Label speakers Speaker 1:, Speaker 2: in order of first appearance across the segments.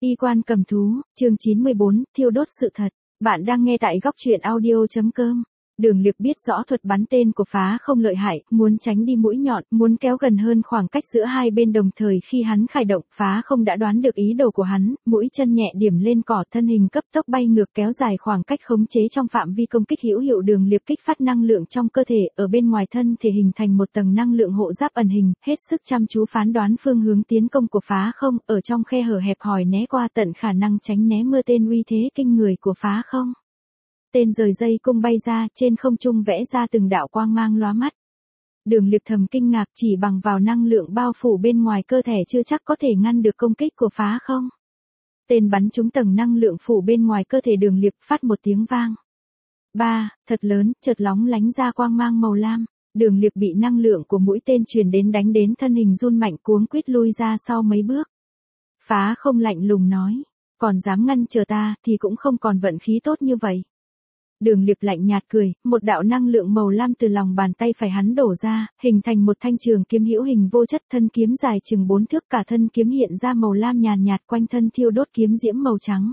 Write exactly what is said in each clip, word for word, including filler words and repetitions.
Speaker 1: Y quan cầm thú, chương chín mươi bốn, thiêu đốt sự thật. Bạn đang nghe tại góc truyện audio.com. Đường Liệp biết rõ thuật bắn tên của phá không lợi hại, muốn tránh đi mũi nhọn, muốn kéo gần hơn khoảng cách giữa hai bên đồng thời khi hắn khởi động, phá không đã đoán được ý đồ của hắn, mũi chân nhẹ điểm lên cỏ, thân hình cấp tốc bay ngược kéo dài khoảng cách khống chế trong phạm vi công kích hữu hiệu. Đường Liệp kích phát năng lượng trong cơ thể, ở bên ngoài thân thể hình thành một tầng năng lượng hộ giáp ẩn hình, hết sức chăm chú phán đoán phương hướng tiến công của phá không, ở trong khe hở hẹp hòi né qua tận khả năng tránh né mưa tên uy thế kinh người của phá không. Tên rời dây cung bay ra, trên không trung vẽ ra từng đạo quang mang lóa mắt. Đường Liệp thầm kinh ngạc, chỉ bằng vào năng lượng bao phủ bên ngoài cơ thể chưa chắc có thể ngăn được công kích của phá không. Tên bắn trúng tầng năng lượng phủ bên ngoài cơ thể Đường Liệp, phát một tiếng vang. Ba, thật lớn, chợt lóng lánh ra quang mang màu lam. Đường Liệp bị năng lượng của mũi tên truyền đến đánh đến thân hình run mạnh, cuống quýt lui ra sau mấy bước. Phá không lạnh lùng nói, còn dám ngăn chờ ta thì cũng không còn vận khí tốt như vậy. Đường Liệp lạnh nhạt cười, một đạo năng lượng màu lam từ lòng bàn tay phải hắn đổ ra, hình thành một thanh trường kiếm hữu hình vô chất, thân kiếm dài chừng bốn thước, cả thân kiếm hiện ra màu lam nhàn nhạt, quanh thân thiêu đốt kiếm diễm màu trắng.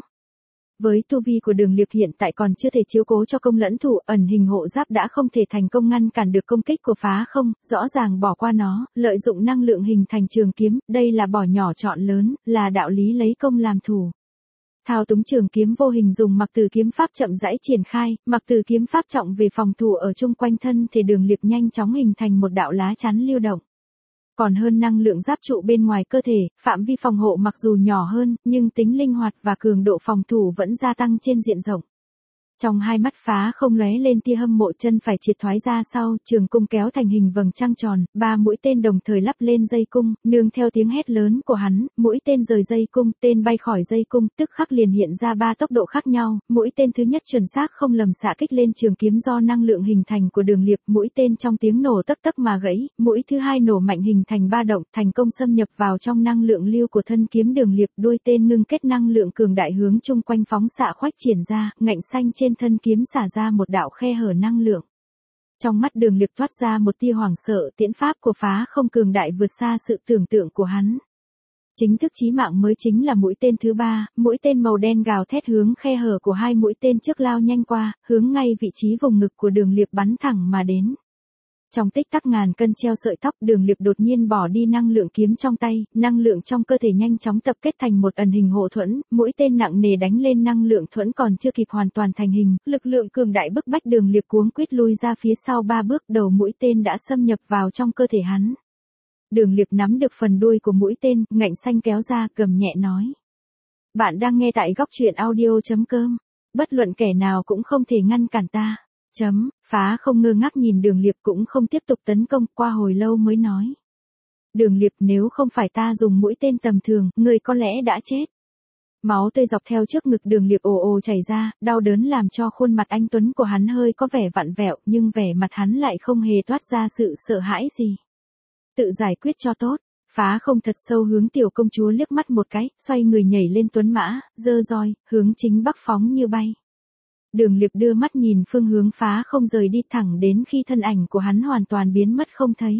Speaker 1: Với tu vi của Đường Liệp hiện tại còn chưa thể chiếu cố cho công lẫn thủ, ẩn hình hộ giáp đã không thể thành công ngăn cản được công kích của phá không, rõ ràng bỏ qua nó, lợi dụng năng lượng hình thành trường kiếm, đây là bỏ nhỏ chọn lớn, là đạo lý lấy công làm thủ. Thao túng trường kiếm vô hình dùng mặc từ kiếm pháp chậm rãi triển khai, mặc từ kiếm pháp trọng về phòng thủ ở chung quanh thân thể Đường Liệp nhanh chóng hình thành một đạo lá chắn lưu động. Còn hơn năng lượng giáp trụ bên ngoài cơ thể, phạm vi phòng hộ mặc dù nhỏ hơn, nhưng tính linh hoạt và cường độ phòng thủ vẫn gia tăng trên diện rộng. Trong hai mắt phá không lóe lên tia hâm mộ, chân phải triệt thoái ra sau, trường cung kéo thành hình vầng trăng tròn, ba mũi tên đồng thời lắp lên dây cung, nương theo tiếng hét lớn của hắn, mũi tên rời dây cung, tên bay khỏi dây cung, tức khắc liền hiện ra ba tốc độ khác nhau, mũi tên thứ nhất chuẩn xác không lầm xạ kích lên trường kiếm do năng lượng hình thành của Đường Liệp, mũi tên trong tiếng nổ tấp tấp mà gãy, mũi thứ hai nổ mạnh hình thành ba động, thành công xâm nhập vào trong năng lượng lưu của thân kiếm Đường Liệp, đuôi tên ngưng kết năng lượng cường đại hướng chung quanh phóng xạ khoách triển ra, ngạnh xanh trên thân kiếm xả ra một đạo khe hở năng lượng. Trong mắt Đường Liệp thoát ra một tia hoảng sợ, tiễn pháp của phá không cường đại vượt xa sự tưởng tượng của hắn. Chính thức chí mạng mới chính là mũi tên thứ ba, mũi tên màu đen gào thét hướng khe hở của hai mũi tên trước lao nhanh qua, hướng ngay vị trí vùng ngực của Đường Liệp bắn thẳng mà đến. Trong tích tắc ngàn cân treo sợi tóc, Đường Liệp đột nhiên bỏ đi năng lượng kiếm trong tay, năng lượng trong cơ thể nhanh chóng tập kết thành một ẩn hình hộ thuẫn, mũi tên nặng nề đánh lên năng lượng thuẫn còn chưa kịp hoàn toàn thành hình, lực lượng cường đại bức bách Đường Liệp cuống quýt lui ra phía sau ba bước, đầu mũi tên đã xâm nhập vào trong cơ thể hắn. Đường Liệp nắm được phần đuôi của mũi tên, ngạnh xanh kéo ra, gầm nhẹ nói. Bạn đang nghe tại góc truyện audio.com. Bất luận kẻ nào cũng không thể ngăn cản ta. Chấm, phá không ngơ ngác nhìn Đường Liệp cũng không tiếp tục tấn công, qua hồi lâu mới nói. Đường Liệp, nếu không phải ta dùng mũi tên tầm thường, người có lẽ đã chết. Máu tươi dọc theo trước ngực Đường Liệp ồ ồ chảy ra, đau đớn làm cho khuôn mặt anh tuấn của hắn hơi có vẻ vặn vẹo, nhưng vẻ mặt hắn lại không hề toát ra sự sợ hãi gì. Tự giải quyết cho tốt. Phá không thật sâu hướng tiểu công chúa liếc mắt một cái, xoay người nhảy lên tuấn mã, giơ roi, hướng chính bắc phóng như bay. Đường Liệp đưa mắt nhìn phương hướng phá không rời đi thẳng đến khi thân ảnh của hắn hoàn toàn biến mất không thấy.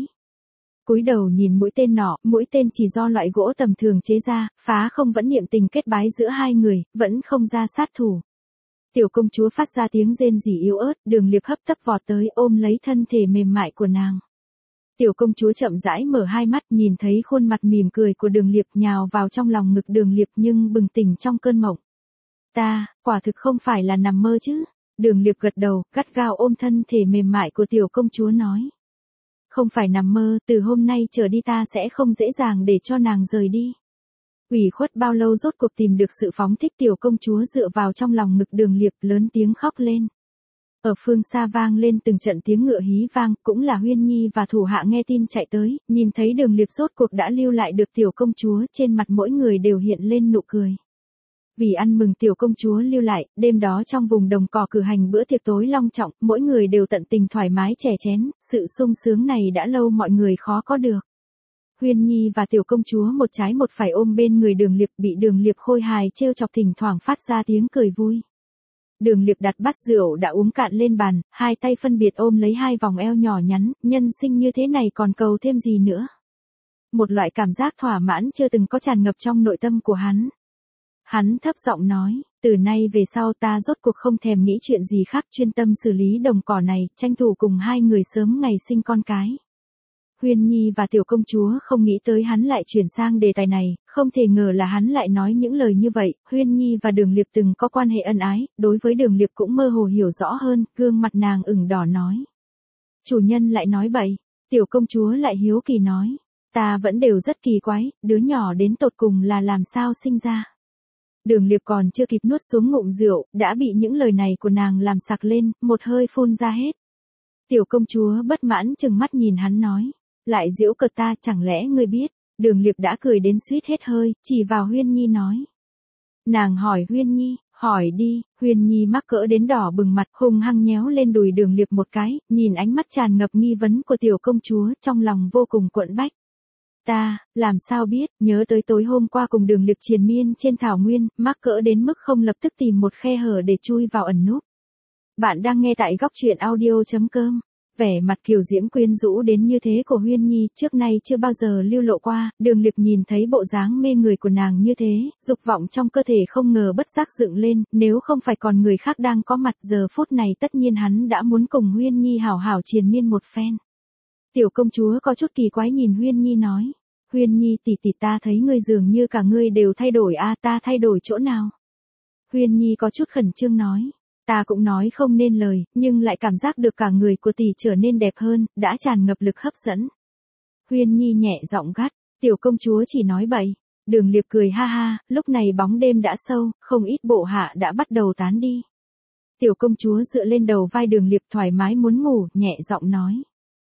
Speaker 1: Cúi đầu nhìn mũi tên nọ, mũi tên chỉ do loại gỗ tầm thường chế ra, phá không vẫn niệm tình kết bái giữa hai người, vẫn không ra sát thủ. Tiểu công chúa phát ra tiếng rên rỉ yếu ớt, Đường Liệp hấp tấp vọt tới ôm lấy thân thể mềm mại của nàng. Tiểu công chúa chậm rãi mở hai mắt, nhìn thấy khuôn mặt mỉm cười của Đường Liệp, nhào vào trong lòng ngực Đường Liệp nhưng bừng tỉnh trong cơn mộng. Ta, quả thực không phải là nằm mơ chứ. Đường Liệp gật đầu, gắt gao ôm thân thể mềm mại của tiểu công chúa nói. Không phải nằm mơ, từ hôm nay trở đi ta sẽ không dễ dàng để cho nàng rời đi. Ủy khuất bao lâu rốt cuộc tìm được sự phóng thích, tiểu công chúa dựa vào trong lòng ngực Đường Liệp lớn tiếng khóc lên. Ở phương xa vang lên từng trận tiếng ngựa hí vang, cũng là Huyên Nhi và thủ hạ nghe tin chạy tới, nhìn thấy Đường Liệp rốt cuộc đã lưu lại được tiểu công chúa, trên mặt mỗi người đều hiện lên nụ cười. Vì ăn mừng tiểu công chúa lưu lại, đêm đó trong vùng đồng cỏ cử hành bữa tiệc tối long trọng, mỗi người đều tận tình thoải mái chè chén, sự sung sướng này đã lâu mọi người khó có được. Huyên Nhi và tiểu công chúa một trái một phải ôm bên người Đường Liệp, bị Đường Liệp khôi hài trêu chọc thỉnh thoảng phát ra tiếng cười vui. Đường Liệp đặt bát rượu đã uống cạn lên bàn, hai tay phân biệt ôm lấy hai vòng eo nhỏ nhắn, nhân sinh như thế này còn cầu thêm gì nữa. Một loại cảm giác thỏa mãn chưa từng có tràn ngập trong nội tâm của hắn. Hắn thấp giọng nói, từ nay về sau ta rốt cuộc không thèm nghĩ chuyện gì khác, chuyên tâm xử lý đồng cỏ này, tranh thủ cùng hai người sớm ngày sinh con cái. Huyên Nhi và tiểu công chúa không nghĩ tới hắn lại chuyển sang đề tài này, không thể ngờ là hắn lại nói những lời như vậy. Huyên Nhi và Đường Liệp từng có quan hệ ân ái, đối với Đường Liệp cũng mơ hồ hiểu rõ hơn, gương mặt nàng ửng đỏ nói. Chủ nhân lại nói bậy, tiểu công chúa lại hiếu kỳ nói, ta vẫn đều rất kỳ quái, đứa nhỏ đến tột cùng là làm sao sinh ra. Đường Liệp còn chưa kịp nuốt xuống ngụm rượu, đã bị những lời này của nàng làm sặc lên, một hơi phun ra hết. Tiểu công chúa bất mãn chừng mắt nhìn hắn nói, lại giễu cợt ta, chẳng lẽ ngươi biết. Đường Liệp đã cười đến suýt hết hơi, chỉ vào Huyên Nhi nói. Nàng hỏi Huyên Nhi, hỏi đi. Huyên Nhi mắc cỡ đến đỏ bừng mặt, hung hăng nhéo lên đùi Đường Liệp một cái, nhìn ánh mắt tràn ngập nghi vấn của tiểu công chúa, trong lòng vô cùng quẫn bách. Ta, làm sao biết, nhớ tới tối hôm qua cùng Đường Liệp triền miên trên thảo nguyên, mắc cỡ đến mức không lập tức tìm một khe hở để chui vào ẩn núp. Bạn đang nghe tại góc truyện audio chấm com. Vẻ mặt kiều diễm quyến rũ đến như thế của Huyên Nhi trước nay chưa bao giờ lưu lộ qua, Đường Liệp nhìn thấy bộ dáng mê người của nàng như thế, dục vọng trong cơ thể không ngờ bất giác dựng lên, nếu không phải còn người khác đang có mặt giờ phút này tất nhiên hắn đã muốn cùng Huyên Nhi hảo hảo triền miên một phen. Tiểu công chúa có chút kỳ quái nhìn Huyên Nhi nói, Huyên Nhi tỷ tỷ, ta thấy ngươi dường như cả ngươi đều thay đổi a, ta thay đổi chỗ nào? Huyên Nhi có chút khẩn trương nói. Ta cũng nói không nên lời, nhưng lại cảm giác được cả người của tỷ trở nên đẹp hơn, đã tràn ngập lực hấp dẫn. Huyên Nhi nhẹ giọng gắt, tiểu công chúa chỉ nói bậy. Đường Liệp cười ha ha, lúc này bóng đêm đã sâu, không ít bộ hạ đã bắt đầu tán đi. Tiểu công chúa dựa lên đầu vai Đường Liệp thoải mái muốn ngủ, nhẹ giọng nói.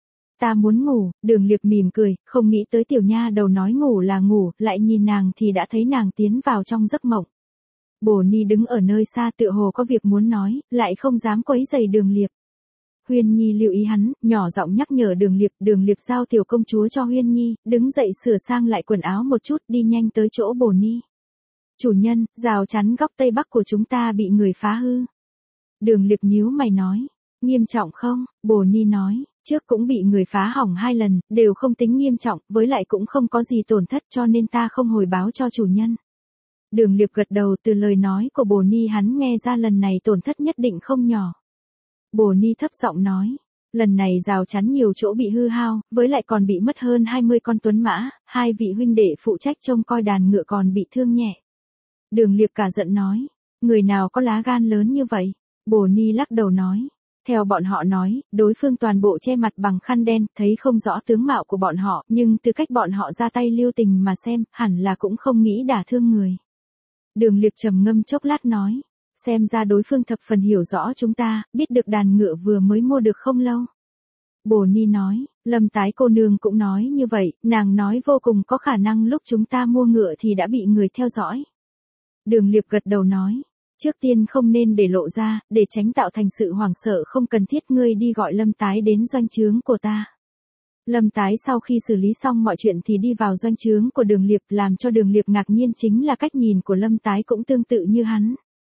Speaker 1: Ta muốn ngủ. Đường Liệp mỉm cười, không nghĩ tới tiểu nha đầu nói ngủ là ngủ, lại nhìn nàng thì đã thấy nàng tiến vào trong giấc mộng. Bồ Ni đứng ở nơi xa tựa hồ có việc muốn nói, lại không dám quấy rầy Đường Liệp. Huyên Nhi lưu ý hắn, nhỏ giọng nhắc nhở Đường Liệp, Đường Liệp giao tiểu công chúa cho Huyên Nhi, đứng dậy sửa sang lại quần áo một chút, đi nhanh tới chỗ Bồ Ni. Chủ nhân, rào chắn góc tây bắc của chúng ta bị người phá hư. Đường Liệp nhíu mày nói, nghiêm trọng không? Bồ Ni nói, trước cũng bị người phá hỏng hai lần, đều không tính nghiêm trọng, với lại cũng không có gì tổn thất cho nên ta không hồi báo cho chủ nhân. Đường Liệp gật đầu, từ lời nói của Bồ Ni hắn nghe ra lần này tổn thất nhất định không nhỏ. Bồ Ni thấp giọng nói, lần này rào chắn nhiều chỗ bị hư hao, với lại còn bị mất hơn hai mươi con tuấn mã, hai vị huynh đệ phụ trách trông coi đàn ngựa còn bị thương nhẹ. Đường Liệp cả giận nói, người nào có lá gan lớn như vậy? Bồ Ni lắc đầu nói, theo bọn họ nói, đối phương toàn bộ che mặt bằng khăn đen, thấy không rõ tướng mạo của bọn họ, nhưng từ cách bọn họ ra tay lưu tình mà xem, hẳn là cũng không nghĩ đả thương người. Đường Liệp trầm ngâm chốc lát nói, xem ra đối phương thập phần hiểu rõ chúng ta, biết được đàn ngựa vừa mới mua được không lâu. Bồ Ni nói, Lâm Tái cô nương cũng nói như vậy, nàng nói vô cùng có khả năng lúc chúng ta mua ngựa thì đã bị người theo dõi. Đường Liệp gật đầu nói, trước tiên không nên để lộ ra, để tránh tạo thành sự hoảng sợ không cần thiết, ngươi đi gọi Lâm Tái đến doanh trướng của ta. Lâm Tái sau khi xử lý xong mọi chuyện thì đi vào doanh trướng của Đường Liệp, làm cho Đường Liệp ngạc nhiên chính là cách nhìn của Lâm Tái cũng tương tự như hắn.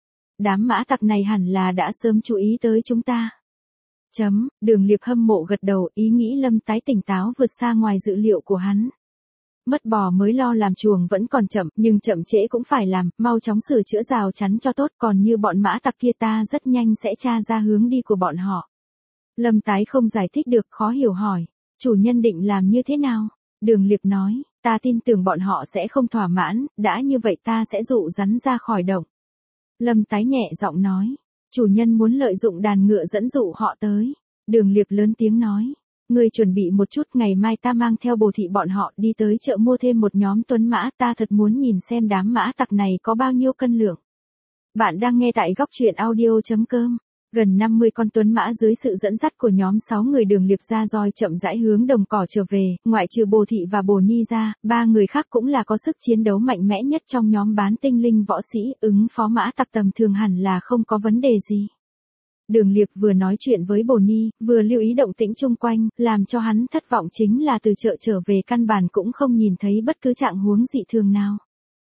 Speaker 1: Đám mã tặc này hẳn là đã sớm chú ý tới chúng ta. Chấm, Đường Liệp hâm mộ gật đầu, ý nghĩ Lâm Tái tỉnh táo vượt xa ngoài dự liệu của hắn. Mất bò mới lo làm chuồng vẫn còn chậm, nhưng chậm trễ cũng phải làm, mau chóng sửa chữa rào chắn cho tốt, còn như bọn mã tặc kia ta rất nhanh sẽ tra ra hướng đi của bọn họ. Lâm Tái không giải thích được, khó hiểu hỏi. Chủ nhân định làm như thế nào? Đường Liệp nói, ta tin tưởng bọn họ sẽ không thỏa mãn, đã như vậy ta sẽ dụ rắn ra khỏi động. Lâm Tái nhẹ giọng nói, chủ nhân muốn lợi dụng đàn ngựa dẫn dụ họ tới. Đường Liệp lớn tiếng nói, ngươi chuẩn bị một chút, ngày mai ta mang theo Bồ thị bọn họ đi tới chợ mua thêm một nhóm tuấn mã, ta thật muốn nhìn xem đám mã tặc này có bao nhiêu cân lượng. Bạn đang nghe tại góc truyện audio chấm com. Gần năm mươi con tuấn mã dưới sự dẫn dắt của nhóm sáu người Đường Liệp ra roi chậm rãi hướng đồng cỏ trở về, ngoại trừ Bồ thị và Bồ Ni ra, ba người khác cũng là có sức chiến đấu mạnh mẽ nhất trong nhóm bán tinh linh võ sĩ, ứng phó mã tặc tầm thường hẳn là không có vấn đề gì. Đường Liệp vừa nói chuyện với Bồ Ni, vừa lưu ý động tĩnh chung quanh, làm cho hắn thất vọng chính là từ chợ trở về căn bản cũng không nhìn thấy bất cứ trạng huống dị thường nào.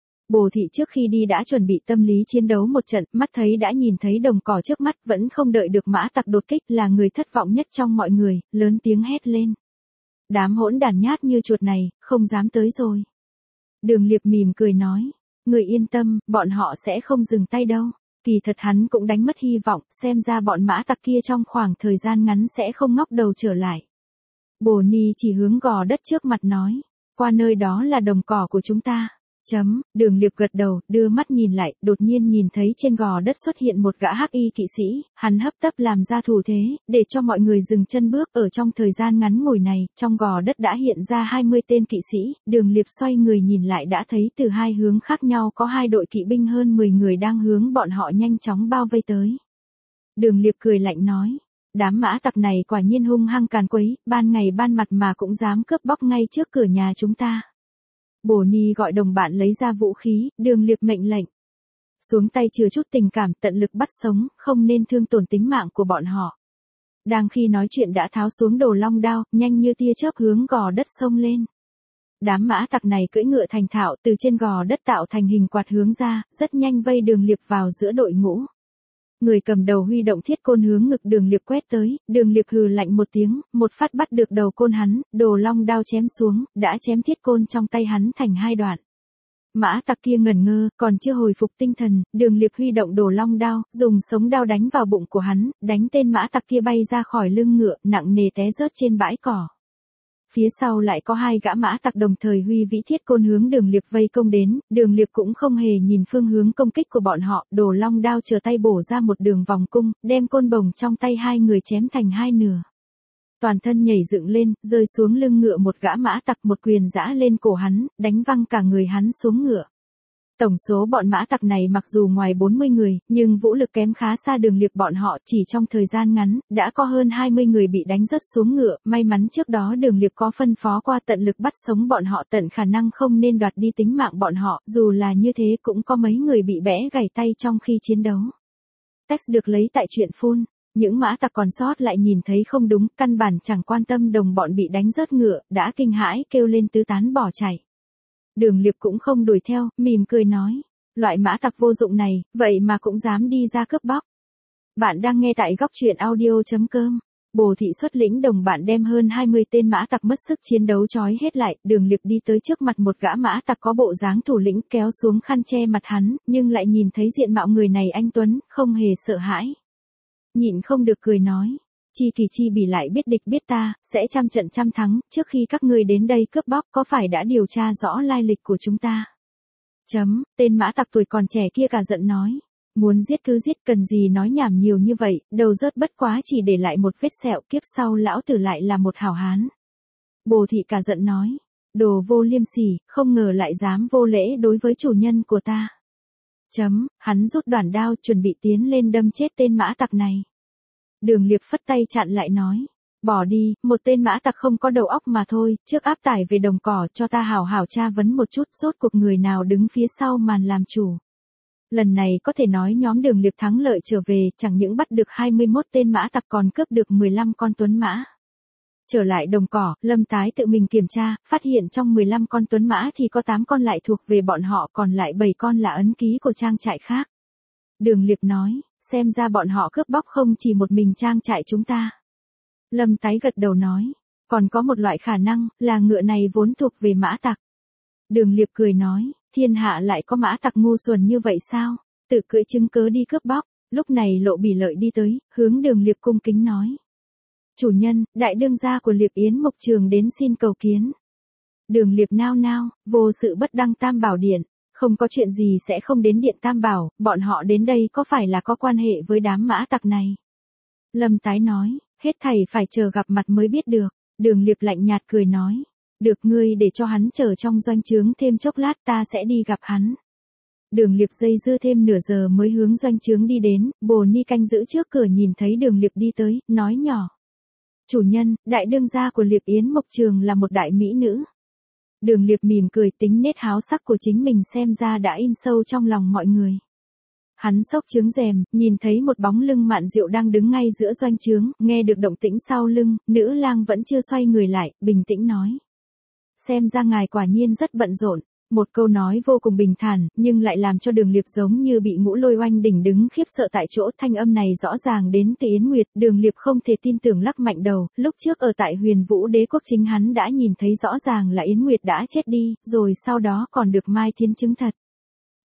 Speaker 1: Bồ thị trước khi đi đã chuẩn bị tâm lý chiến đấu một trận, mắt thấy đã nhìn thấy đồng cỏ trước mắt, vẫn không đợi được mã tặc đột kích, là người thất vọng nhất trong mọi người, lớn tiếng hét lên. Đám hỗn đản nhát như chuột này, không dám tới rồi. Đường Liệp mỉm cười nói, Người yên tâm, bọn họ sẽ không dừng tay đâu. Kỳ thật hắn cũng đánh mất hy vọng, xem ra bọn mã tặc kia trong khoảng thời gian ngắn sẽ không ngóc đầu trở lại. Bồ Ni chỉ hướng gò đất trước mặt nói, qua nơi đó là đồng cỏ của chúng ta. Chấm, Đường Liệp gật đầu, đưa mắt nhìn lại, đột nhiên nhìn thấy trên gò đất xuất hiện một gã hắc y kỵ sĩ, hắn hấp tấp làm ra thủ thế, để cho mọi người dừng chân bước. Ở trong thời gian ngắn ngủi này, trong gò đất đã hiện ra hai mươi tên kỵ sĩ, Đường Liệp xoay người nhìn lại đã thấy từ hai hướng khác nhau có hai đội kỵ binh hơn mười người đang hướng bọn họ nhanh chóng bao vây tới. Đường Liệp cười lạnh nói, đám mã tặc này quả nhiên hung hăng càn quấy, ban ngày ban mặt mà cũng dám cướp bóc ngay trước cửa nhà chúng ta. Bồ Ni gọi đồng bạn lấy ra vũ khí, Đường Liệp mệnh lệnh. Xuống tay chừa chút tình cảm, tận lực bắt sống, không nên thương tổn tính mạng của bọn họ. Đang khi nói chuyện đã tháo xuống đồ long đao, nhanh như tia chớp hướng gò đất xông lên. Đám mã tặc này cưỡi ngựa thành thạo từ trên gò đất tạo thành hình quạt hướng ra, rất nhanh vây Đường Liệp vào giữa đội ngũ. Người cầm đầu huy động thiết côn hướng ngực Đường Liệp quét tới, Đường Liệp hừ lạnh một tiếng, một phát bắt được đầu côn hắn, đồ long đao chém xuống, đã chém thiết côn trong tay hắn thành hai đoạn. Mã tặc kia ngẩn ngơ, còn chưa hồi phục tinh thần, Đường Liệp huy động đồ long đao, dùng sống đao đánh vào bụng của hắn, đánh tên mã tặc kia bay ra khỏi lưng ngựa, nặng nề té rớt trên bãi cỏ. Phía sau lại có hai gã mã tặc đồng thời huy vĩ thiết côn hướng Đường Liệp vây công đến, Đường Liệp cũng không hề nhìn phương hướng công kích của bọn họ, đồ long đao chờ tay bổ ra một đường vòng cung, đem côn bồng trong tay hai người chém thành hai nửa. Toàn thân nhảy dựng lên, rơi xuống lưng ngựa một gã mã tặc, một quyền giã lên cổ hắn, đánh văng cả người hắn xuống ngựa. Tổng số bọn mã tặc này mặc dù ngoài bốn mươi người, nhưng vũ lực kém khá xa Đường Liệp bọn họ, chỉ trong thời gian ngắn, đã có hơn hai mươi người bị đánh rớt xuống ngựa, may mắn trước đó Đường Liệp có phân phó qua tận lực bắt sống bọn họ, tận khả năng không nên đoạt đi tính mạng bọn họ, dù là như thế cũng có mấy người bị bẽ gãy tay trong khi chiến đấu. Text được lấy tại truyện phun. Những mã tặc còn sót lại nhìn thấy không đúng, căn bản chẳng quan tâm đồng bọn bị đánh rớt ngựa, đã kinh hãi kêu lên tứ tán bỏ chạy. Đường Liệp cũng không đuổi theo, mỉm cười nói, loại mã tặc vô dụng này, vậy mà cũng dám đi ra cướp bóc. Bạn đang nghe tại góc truyện audio chấm com. Bồ Thị xuất lĩnh đồng bạn đem hơn hai mươi tên mã tặc mất sức chiến đấu trói hết lại, Đường Liệp đi tới trước mặt một gã mã tặc có bộ dáng thủ lĩnh, kéo xuống khăn che mặt hắn, nhưng lại nhìn thấy diện mạo người này anh tuấn, không hề sợ hãi. Nhịn không được cười nói, chi kỳ chi bỉ lại biết địch biết ta, sẽ trăm trận trăm thắng, trước khi các ngươi đến đây cướp bóc có phải đã điều tra rõ lai lịch của chúng ta? Chấm, tên mã tặc tuổi còn trẻ kia cả giận nói, muốn giết cứ giết, cần gì nói nhảm nhiều như vậy, đầu rớt bất quá chỉ để lại một vết sẹo, kiếp sau lão tử lại là một hảo hán. Bồ Thị cả giận nói, đồ vô liêm sỉ, không ngờ lại dám vô lễ đối với chủ nhân của ta. Chấm, hắn rút đoản đao chuẩn bị tiến lên đâm chết tên mã tặc này. Đường Liệp phất tay chặn lại nói, bỏ đi, một tên mã tặc không có đầu óc mà thôi, trước áp tải về đồng cỏ cho ta hảo hảo tra vấn một chút, rốt cuộc người nào đứng phía sau màn làm chủ. Lần này có thể nói nhóm Đường Liệp thắng lợi trở về, chẳng những bắt được hai mươi mốt tên mã tặc còn cướp được mười lăm con tuấn mã. Trở lại đồng cỏ, Lâm Tái tự mình kiểm tra, phát hiện trong mười lăm con tuấn mã thì có tám con lại thuộc về bọn họ, còn lại bảy con là ấn ký của trang trại khác. Đường Liệp nói, xem ra bọn họ cướp bóc không chỉ một mình trang trại chúng ta. Lâm Tái gật đầu nói, còn có một loại khả năng, là ngựa này vốn thuộc về mã tặc. Đường Liệp cười nói, thiên hạ lại có mã tặc ngu xuẩn như vậy sao, tự cưỡi chứng cớ đi cướp bóc. Lúc này Lộ Bỉ Lợi đi tới, hướng Đường Liệp cung kính nói, chủ nhân, đại đương gia của Liệp Yến Mộc Trường đến xin cầu kiến. Đường Liệp nao nao, vô sự bất đăng Tam Bảo Điện, không có chuyện gì sẽ không đến Điện Tam Bảo, bọn họ đến đây có phải là có quan hệ với đám mã tặc này? Lâm Tái nói, hết thảy phải chờ gặp mặt mới biết được. Đường Liệp lạnh nhạt cười nói, được, ngươi để cho hắn chờ trong doanh trướng thêm chốc lát, ta sẽ đi gặp hắn. Đường Liệp dây dưa thêm nửa giờ mới hướng doanh trướng đi đến, Bồ Ni canh giữ trước cửa nhìn thấy Đường Liệp đi tới, nói nhỏ, chủ nhân, đại đương gia của Liệp Yến Mộc Trường là một đại mỹ nữ. Đường Liệp mỉm cười, tính nét háo sắc của chính mình xem ra đã in sâu trong lòng mọi người. Hắn xốc trướng rèm, nhìn thấy một bóng lưng mạn diệu đang đứng ngay giữa doanh trướng, nghe được động tĩnh sau lưng, nữ lang vẫn chưa xoay người lại, bình tĩnh nói. Xem ra ngài quả nhiên rất bận rộn. Một câu nói vô cùng bình thản, nhưng lại làm cho Đường Liệp giống như bị ngũ lôi oanh đỉnh đứng khiếp sợ tại chỗ. Thanh âm này rõ ràng đến từ Yến Nguyệt, Đường Liệp không thể tin tưởng lắc mạnh đầu, lúc trước ở tại Huyền Vũ Đế quốc chính hắn đã nhìn thấy rõ ràng là Yến Nguyệt đã chết đi, rồi sau đó còn được Mai Thiên chứng thật.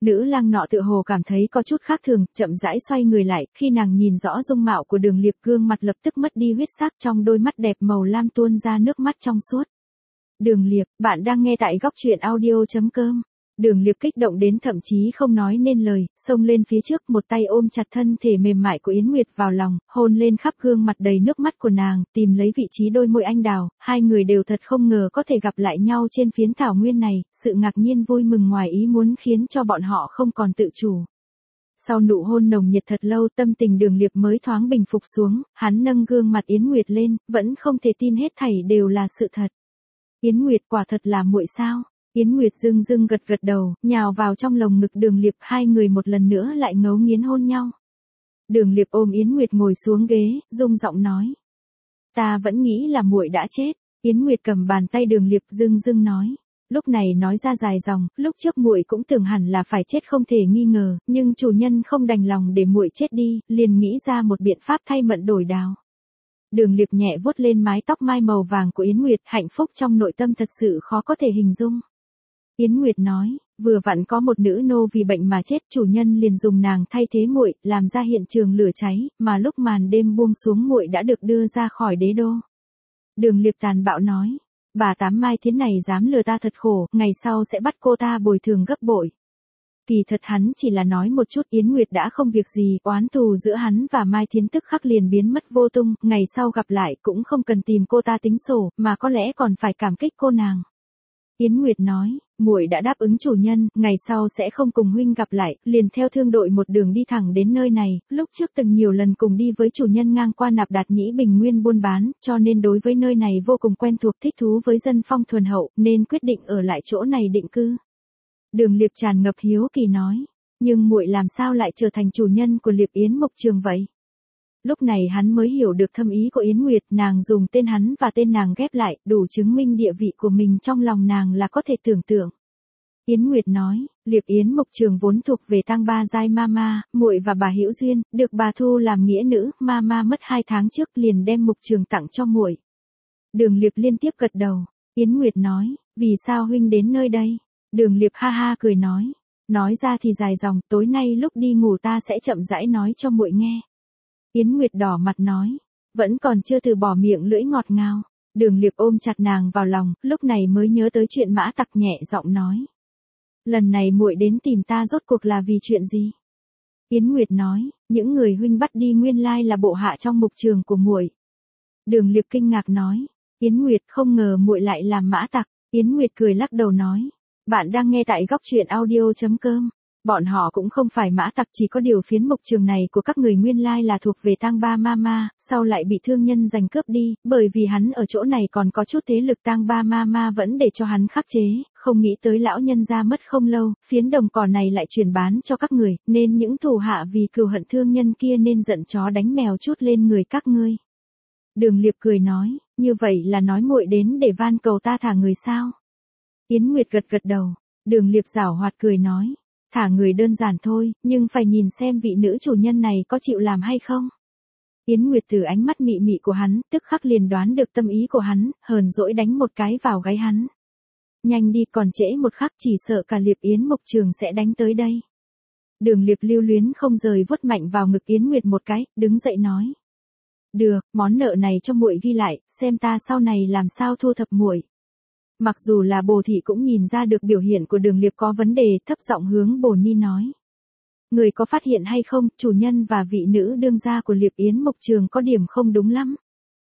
Speaker 1: Nữ lang nọ tựa hồ cảm thấy có chút khác thường, chậm rãi xoay người lại, khi nàng nhìn rõ dung mạo của Đường Liệp, gương mặt lập tức mất đi huyết sắc, trong đôi mắt đẹp màu lam tuôn ra nước mắt trong suốt. Đường Liệp, bạn đang nghe tại góc truyện audio.com. Đường Liệp kích động đến thậm chí không nói nên lời, xông lên phía trước, một tay ôm chặt thân thể mềm mại của Yến Nguyệt vào lòng, hôn lên khắp gương mặt đầy nước mắt của nàng, tìm lấy vị trí đôi môi anh đào, hai người đều thật không ngờ có thể gặp lại nhau trên phiến thảo nguyên này, sự ngạc nhiên vui mừng ngoài ý muốn khiến cho bọn họ không còn tự chủ. Sau nụ hôn nồng nhiệt thật lâu, tâm tình Đường Liệp mới thoáng bình phục xuống, hắn nâng gương mặt Yến Nguyệt lên, vẫn không thể tin hết thảy đều là sự thật. Yến Nguyệt, quả thật là muội sao? Yến Nguyệt dưng dưng gật gật đầu, nhào vào trong lồng ngực Đường Liệp, hai người một lần nữa lại ngấu nghiến hôn nhau. Đường Liệp ôm Yến Nguyệt ngồi xuống ghế, rung giọng nói: "Ta vẫn nghĩ là muội đã chết." Yến Nguyệt cầm bàn tay Đường Liệp dưng dưng nói. Lúc này nói ra dài dòng, lúc trước muội cũng tưởng hẳn là phải chết không thể nghi ngờ, nhưng chủ nhân không đành lòng để muội chết đi, liền nghĩ ra một biện pháp thay mận đổi đào. Đường Liệp nhẹ vuốt lên mái tóc mai màu vàng của Yến Nguyệt, hạnh phúc trong nội tâm thật sự khó có thể hình dung. Yến Nguyệt nói, vừa vặn có một nữ nô vì bệnh mà chết, chủ nhân liền dùng nàng thay thế muội, làm ra hiện trường lửa cháy, mà lúc màn đêm buông xuống muội đã được đưa ra khỏi đế đô. Đường Liệp tàn bạo nói, bà Tám Mai Thiến này dám lừa ta thật khổ, ngày sau sẽ bắt cô ta bồi thường gấp bội. Kỳ thật hắn chỉ là nói một chút, Yến Nguyệt đã không việc gì, oán thù giữa hắn và Mai Thiến tức khắc liền biến mất vô tung, ngày sau gặp lại cũng không cần tìm cô ta tính sổ, mà có lẽ còn phải cảm kích cô nàng. Yến Nguyệt nói, muội đã đáp ứng chủ nhân, ngày sau sẽ không cùng huynh gặp lại, liền theo thương đội một đường đi thẳng đến nơi này, lúc trước từng nhiều lần cùng đi với chủ nhân ngang qua Nạp Đạt Nhĩ Bình Nguyên buôn bán, cho nên đối với nơi này vô cùng quen thuộc, thích thú với dân phong thuần hậu, nên quyết định ở lại chỗ này định cư. Đường Liệp tràn ngập hiếu kỳ nói, nhưng muội làm sao lại trở thành chủ nhân của Liệp Yến Mộc Trường vậy? Lúc này hắn mới hiểu được thâm ý của Yến Nguyệt, nàng dùng tên hắn và tên nàng ghép lại, đủ chứng minh địa vị của mình trong lòng nàng là có thể tưởng tượng. Yến Nguyệt nói, Liệp Yến Mộc Trường vốn thuộc về Tang Ba Giai Mama, muội và bà hữu duyên, được bà thu làm nghĩa nữ, Mama mất hai tháng trước liền đem Mộc Trường tặng cho muội. Đường Liệp liên tiếp gật đầu. Yến Nguyệt nói, vì sao huynh đến nơi đây? Đường Liệp ha ha cười nói, nói ra thì dài dòng, tối nay lúc đi ngủ ta sẽ chậm rãi nói cho muội nghe. Yến Nguyệt đỏ mặt nói, vẫn còn chưa từ bỏ miệng lưỡi ngọt ngào. Đường Liệp ôm chặt nàng vào lòng, lúc này mới nhớ tới chuyện Mã Tặc, nhẹ giọng nói, lần này muội đến tìm ta rốt cuộc là vì chuyện gì? Yến Nguyệt nói, những người huynh bắt đi nguyên lai là bộ hạ trong Mộc Trường của muội. Đường Liệp kinh ngạc nói, Yến Nguyệt, không ngờ muội lại làm Mã Tặc. Yến Nguyệt cười lắc đầu nói, bạn đang nghe tại góc truyện audio.com. Bọn họ cũng không phải Mã Tặc, chỉ có điều phiến Mộc Trường này của các người nguyên lai là thuộc về Tang Ba Mama, sau lại bị thương nhân giành cướp đi, bởi vì hắn ở chỗ này còn có chút thế lực, Tang Ba Mama vẫn để cho hắn khắc chế, không nghĩ tới lão nhân ra mất không lâu, phiến đồng cỏ này lại chuyển bán cho các người, nên những thủ hạ vì cừu hận thương nhân kia nên giận chó đánh mèo chút lên người các ngươi. Đường Liệp cười nói, như vậy là nói muội đến để van cầu ta thả người sao? Yến Nguyệt gật gật đầu. Đường Liệp giảo hoạt cười nói, thả người đơn giản thôi, nhưng phải nhìn xem vị nữ chủ nhân này có chịu làm hay không. Yến Nguyệt từ ánh mắt mị mị của hắn, tức khắc liền đoán được tâm ý của hắn, hờn dỗi đánh một cái vào gáy hắn. Nhanh đi, còn trễ một khắc chỉ sợ cả Liệp Yến Mộc Trường sẽ đánh tới đây. Đường Liệp lưu luyến không rời vuốt mạnh vào ngực Yến Nguyệt một cái, đứng dậy nói, được, món nợ này cho muội ghi lại, xem ta sau này làm sao thu thập muội. Mặc dù là Bồ Thị cũng nhìn ra được biểu hiện của Đường Liệp có vấn đề, thấp giọng hướng Bồ Ni nói, người có phát hiện hay không, chủ nhân và vị nữ đương gia của Liệp Yến Mộc Trường có điểm không đúng lắm.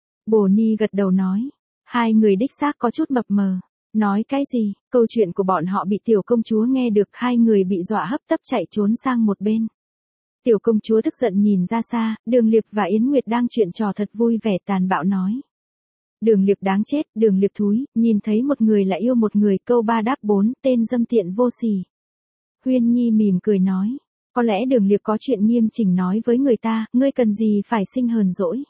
Speaker 1: Bồ Ni gật đầu nói, hai người đích xác có chút mập mờ. Nói cái gì? Câu chuyện của bọn họ bị tiểu công chúa nghe được, hai người bị dọa hấp tấp chạy trốn sang một bên. Tiểu công chúa tức giận nhìn ra xa, Đường Liệp và Yến Nguyệt đang chuyện trò thật vui vẻ, tàn bạo nói, Đường Liệp đáng chết, Đường Liệp thúi, nhìn thấy một người lại yêu một người, câu ba đáp bốn, tên dâm tiện vô sỉ. Huyên Nhi mỉm cười nói, có lẽ Đường Liệp có chuyện nghiêm chỉnh nói với người ta, ngươi cần gì phải sinh hờn dỗi.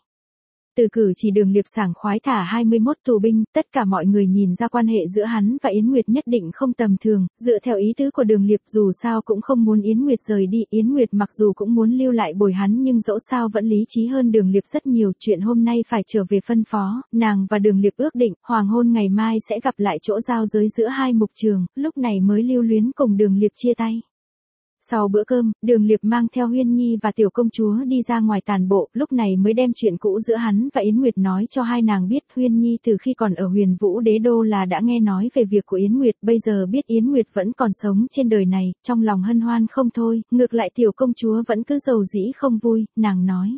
Speaker 1: Từ cử chỉ Đường Liệp sảng khoái thả hai mươi mốt tù binh, tất cả mọi người nhìn ra quan hệ giữa hắn và Yến Nguyệt nhất định không tầm thường, dựa theo ý tứ của Đường Liệp dù sao cũng không muốn Yến Nguyệt rời đi, Yến Nguyệt mặc dù cũng muốn lưu lại bồi hắn nhưng dẫu sao vẫn lý trí hơn Đường Liệp rất nhiều, chuyện hôm nay phải trở về phân phó, nàng và Đường Liệp ước định, hoàng hôn ngày mai sẽ gặp lại chỗ giao giới giữa hai Mộc Trường, lúc này mới lưu luyến cùng Đường Liệp chia tay. Sau bữa cơm, Đường Liệp mang theo Huyên Nhi và tiểu công chúa đi ra ngoài tàn bộ, lúc này mới đem chuyện cũ giữa hắn và Yến Nguyệt nói cho hai nàng biết. Huyên Nhi từ khi còn ở Huyền Vũ Đế Đô là đã nghe nói về việc của Yến Nguyệt, bây giờ biết Yến Nguyệt vẫn còn sống trên đời này, trong lòng hân hoan không thôi, ngược lại tiểu công chúa vẫn cứ rầu rĩ không vui, nàng nói.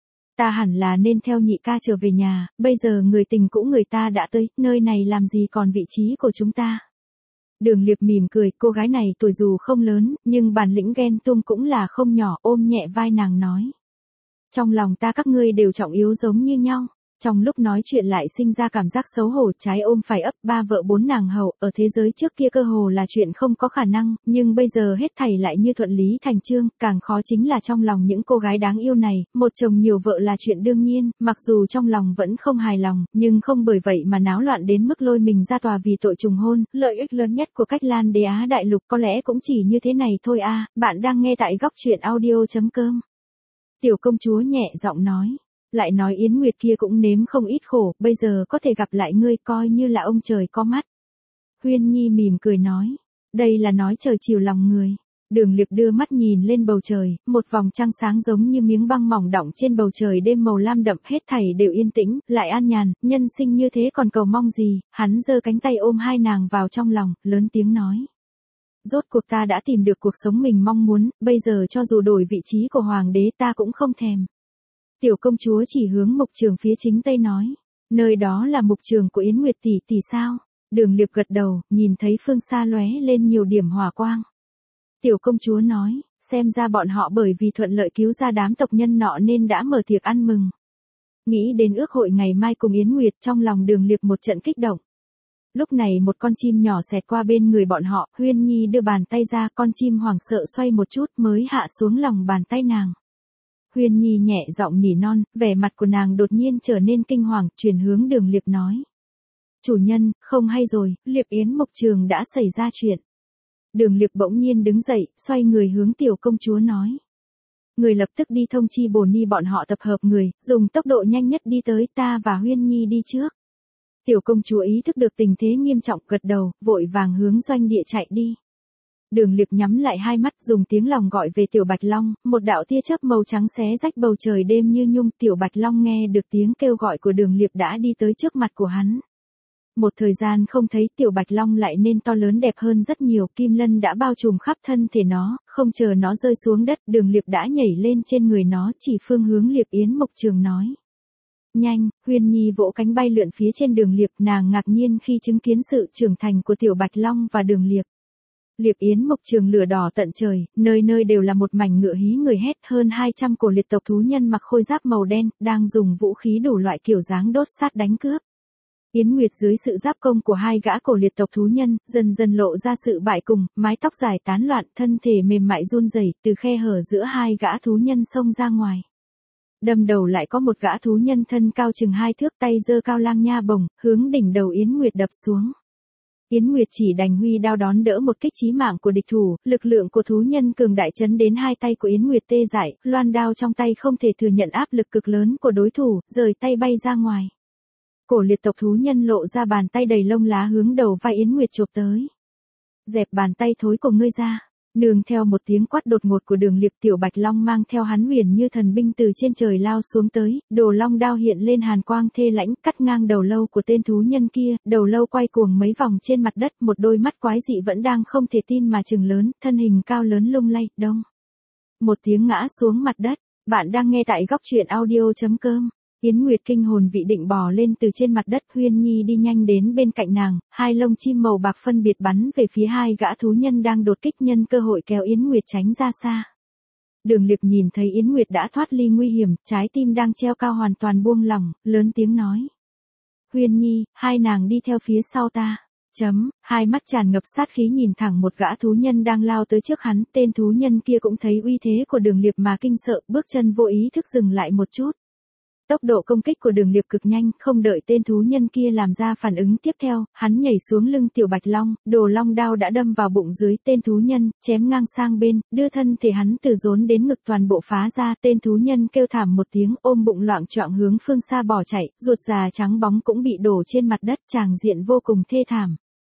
Speaker 1: Ta hẳn là nên theo nhị ca trở về nhà, bây giờ người tình cũ người ta đã tới, nơi này làm gì còn vị trí của chúng ta. Đường Liệp mỉm cười, cô gái này tuổi dù không lớn, nhưng bản lĩnh ghen tuông cũng là không nhỏ, ôm nhẹ vai nàng nói. Trong lòng ta các ngươi đều trọng yếu giống như nhau. Trong lúc nói chuyện lại sinh ra cảm giác xấu hổ, trái ôm phải ấp, ba vợ bốn nàng hậu, ở thế giới trước kia cơ hồ là chuyện không có khả năng, nhưng bây giờ hết thảy lại như thuận lý thành chương, càng khó chính là trong lòng những cô gái đáng yêu này, một chồng nhiều vợ là chuyện đương nhiên, mặc dù trong lòng vẫn không hài lòng, nhưng không bởi vậy mà náo loạn đến mức lôi mình ra tòa vì tội trùng hôn. Lợi ích lớn nhất của cách Lan Đế Á Đại Lục có lẽ cũng chỉ như thế này thôi a. Bạn đang nghe tại góc truyện audio chấm com. Tiểu công chúa nhẹ giọng nói. Lại nói Yến Nguyệt kia cũng nếm không ít khổ, bây giờ có thể gặp lại ngươi coi như là ông trời có mắt. Huyên Nhi mỉm cười nói, đây là nói trời chiều lòng người. Đường Liệp đưa mắt nhìn lên bầu trời, một vòng trăng sáng giống như miếng băng mỏng đọng trên bầu trời đêm màu lam đậm, hết thảy đều yên tĩnh, lại an nhàn, nhân sinh như thế còn cầu mong gì. Hắn giơ cánh tay ôm hai nàng vào trong lòng, lớn tiếng nói. Rốt cuộc ta đã tìm được cuộc sống mình mong muốn, bây giờ cho dù đổi vị trí của hoàng đế ta cũng không thèm. Tiểu công chúa chỉ hướng mục trường phía chính tây nói, nơi đó là mục trường của Yến Nguyệt tỷ tỷ sao? Đường Liệp gật đầu, nhìn thấy phương xa lóe lên nhiều điểm hỏa quang. Tiểu công chúa nói, xem ra bọn họ bởi vì thuận lợi cứu ra đám tộc nhân nọ nên đã mở tiệc ăn mừng. Nghĩ đến ước hội ngày mai cùng Yến Nguyệt, trong lòng Đường Liệp một trận kích động. Lúc này một con chim nhỏ xẹt qua bên người bọn họ, Huyên Nhi đưa bàn tay ra, con chim hoảng sợ xoay một chút mới hạ xuống lòng bàn tay nàng. Huyên Nhi nhẹ giọng nỉ non, vẻ mặt của nàng đột nhiên trở nên kinh hoàng, chuyển hướng Đường Liệp nói. Chủ nhân, không hay rồi, Liệp Yến Mộc Trường đã xảy ra chuyện. Đường Liệp bỗng nhiên đứng dậy, xoay người hướng tiểu công chúa nói. Người lập tức đi thông chi Bồ Ni bọn họ tập hợp người, dùng tốc độ nhanh nhất đi tới, ta và Huyên Nhi đi trước. Tiểu công chúa ý thức được tình thế nghiêm trọng, gật đầu, vội vàng hướng doanh địa chạy đi. Đường Liệp nhắm lại hai mắt, dùng tiếng lòng gọi về Tiểu Bạch Long, một đạo tia chớp màu trắng xé rách bầu trời đêm như nhung. Tiểu Bạch Long nghe được tiếng kêu gọi của Đường Liệp đã đi tới trước mặt của hắn. Một thời gian không thấy, Tiểu Bạch Long lại nên to lớn đẹp hơn rất nhiều, kim lân đã bao trùm khắp thân thể nó, không chờ nó rơi xuống đất, Đường Liệp đã nhảy lên trên người nó, chỉ phương hướng Liệp Yến Mộc Trường nói. Nhanh, Huyên Nhi vỗ cánh bay lượn phía trên Đường Liệp, nàng ngạc nhiên khi chứng kiến sự trưởng thành của Tiểu Bạch Long và Đường Liệp. Liệp Yến Mộc Trường lửa đỏ tận trời, nơi nơi đều là một mảnh ngựa hí người hét, hơn hai trăm cổ liệt tộc thú nhân mặc khôi giáp màu đen, đang dùng vũ khí đủ loại kiểu dáng đốt sát đánh cướp. Yến Nguyệt dưới sự giáp công của hai gã cổ liệt tộc thú nhân, dần dần lộ ra sự bại cùng, mái tóc dài tán loạn, thân thể mềm mại run rẩy, từ khe hở giữa hai gã thú nhân xông ra ngoài. Đâm đầu lại có một gã thú nhân thân cao chừng hai thước, tay giơ cao lang nha bổng, hướng đỉnh đầu Yến Nguyệt đập xuống. Yến Nguyệt chỉ đành huy đao đón đỡ một kích chí mạng của địch thủ, lực lượng của thú nhân cường đại chấn đến hai tay của Yến Nguyệt tê dại, loan đao trong tay không thể thừa nhận áp lực cực lớn của đối thủ, rời tay bay ra ngoài. Cổ liệt tộc thú nhân lộ ra bàn tay đầy lông lá hướng đầu vai Yến Nguyệt chộp tới. Dẹp bàn tay thối của ngươi ra. Nương theo một tiếng quát đột ngột của Đường Liệp, Tiểu Bạch Long mang theo hắn huyền như thần binh từ trên trời lao xuống tới, đồ long đao hiện lên hàn quang thê lãnh, cắt ngang đầu lâu của tên thú nhân kia, đầu lâu quay cuồng mấy vòng trên mặt đất, một đôi mắt quái dị vẫn đang không thể tin mà trừng lớn, thân hình cao lớn lung lay, đông. Một tiếng ngã xuống mặt đất. Bạn đang nghe tại góc truyện audio chấm com. Yến Nguyệt kinh hồn vị định bò lên từ trên mặt đất, Huyên Nhi đi nhanh đến bên cạnh nàng, hai lông chim màu bạc phân biệt bắn về phía hai gã thú nhân đang đột kích, nhân cơ hội kéo Yến Nguyệt tránh ra xa. Đường Liệp nhìn thấy Yến Nguyệt đã thoát ly nguy hiểm, trái tim đang treo cao hoàn toàn buông lỏng, lớn tiếng nói. Huyên Nhi, hai nàng đi theo phía sau ta. Chấm, hai mắt tràn ngập sát khí nhìn thẳng một gã thú nhân đang lao tới trước hắn, tên thú nhân kia cũng thấy uy thế của Đường Liệp mà kinh sợ, bước chân vô ý thức dừng lại một chút. Tốc độ công kích của Đường Liệp cực nhanh, không đợi tên thú nhân kia làm ra phản ứng tiếp theo, hắn nhảy xuống lưng Tiểu Bạch Long, đồ long đao đã đâm vào bụng dưới tên thú nhân, chém ngang sang bên, đưa thân thể hắn từ rốn đến ngực toàn bộ phá ra, tên thú nhân kêu thảm một tiếng, ôm bụng loạng choạng hướng phương xa bỏ chạy, ruột già trắng bóng cũng bị đổ trên mặt đất, tràng diện vô cùng thê thảm.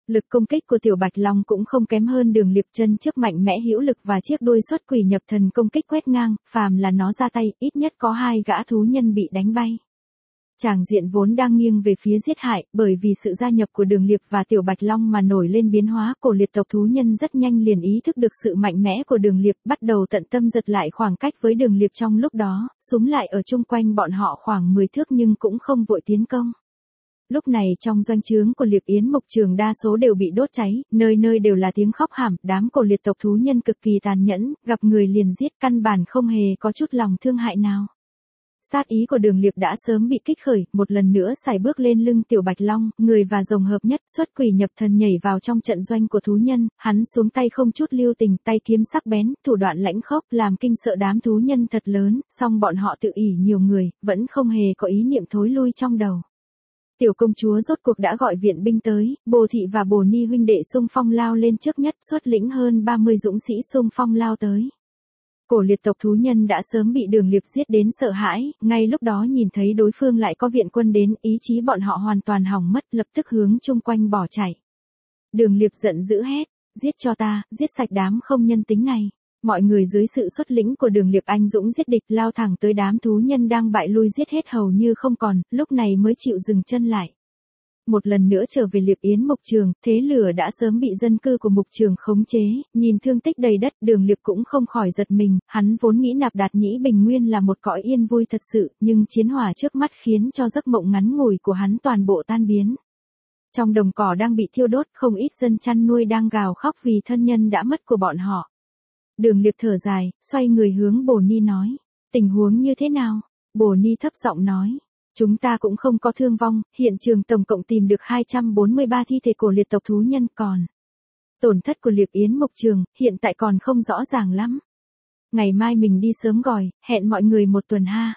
Speaker 1: Lực công kích của Tiểu Bạch Long cũng không kém hơn Đường Liệp, chân trước mạnh mẽ hữu lực và chiếc đuôi xuất quỷ nhập thần công kích quét ngang, phàm là nó ra tay, ít nhất có hai gã thú nhân bị đánh bay. Tràng diện vốn đang nghiêng về phía giết hại, bởi vì sự gia nhập của Đường Liệp và Tiểu Bạch Long mà nổi lên biến hóa, cổ liệt tộc thú nhân rất nhanh liền ý thức được sự mạnh mẽ của Đường Liệp, bắt đầu tận tâm giật lại khoảng cách với Đường Liệp trong lúc đó, súng lại ở chung quanh bọn họ khoảng mười thước nhưng cũng không vội tiến công. Lúc này trong doanh trướng của Liệp Yến Mục Trường đa số đều bị đốt cháy, nơi nơi đều là tiếng khóc hàm, đám cổ liệt tộc thú nhân cực kỳ tàn nhẫn, gặp người liền giết, căn bản không hề có chút lòng thương hại nào. Sát ý của Đường Liệp đã sớm bị kích khởi, một lần nữa xài bước lên lưng Tiểu Bạch Long, người và rồng hợp nhất, xuất quỷ nhập thần nhảy vào trong trận doanh của thú nhân, hắn xuống tay không chút lưu tình, tay kiếm sắc bén, thủ đoạn lãnh khốc, làm kinh sợ đám thú nhân thật lớn, song bọn họ tự ỷ nhiều người, vẫn không hề có ý niệm thối lui trong đầu. Tiểu công chúa rốt cuộc đã gọi viện binh tới, Bồ Thị và Bồ Ni huynh đệ xung phong lao lên trước nhất, xuất lĩnh hơn ba mươi dũng sĩ xung phong lao tới. Cổ liệt tộc thú nhân đã sớm bị Đường Liệp giết đến sợ hãi, ngay lúc đó nhìn thấy đối phương lại có viện quân đến, ý chí bọn họ hoàn toàn hỏng mất, lập tức hướng chung quanh bỏ chạy. Đường Liệp giận dữ hét, giết cho ta, giết sạch đám không nhân tính này. Mọi người dưới sự xuất lĩnh của Đường Liệp anh dũng giết địch, lao thẳng tới đám thú nhân đang bại lui, giết hết hầu như không còn, lúc này mới chịu dừng chân lại. Một lần nữa trở về Liệp Yến Mục Trường, thế lửa đã sớm bị dân cư của Mục Trường khống chế, nhìn thương tích đầy đất, Đường Liệp cũng không khỏi giật mình, hắn vốn nghĩ Nạp Đạt Nhĩ bình nguyên là một cõi yên vui thật sự, nhưng chiến hỏa trước mắt khiến cho giấc mộng ngắn ngủi của hắn toàn bộ tan biến. Trong đồng cỏ đang bị thiêu đốt, không ít dân chăn nuôi đang gào khóc vì thân nhân đã mất của bọn họ. Đường Liệp thở dài, xoay người hướng Bồ Ni nói, tình huống như thế nào? Bồ Ni thấp giọng nói, chúng ta cũng không có thương vong, hiện trường tổng cộng tìm được hai trăm bốn mươi ba thi thể cổ liệt tộc thú nhân, còn tổn thất của Liệp Yến Mục Trường, hiện tại còn không rõ ràng lắm. Ngày mai mình đi sớm gọi, hẹn mọi người một tuần ha.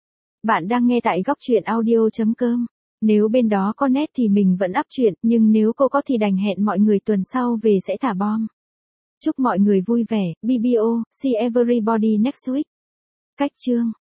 Speaker 1: Bạn đang nghe tại góc truyện audio chấm com. Nếu bên đó có net thì mình vẫn up truyện, nhưng nếu cô có thì đành hẹn mọi người tuần sau về sẽ thả bom. Chúc mọi người vui vẻ, bê bê ô, see everybody next week. Cách chương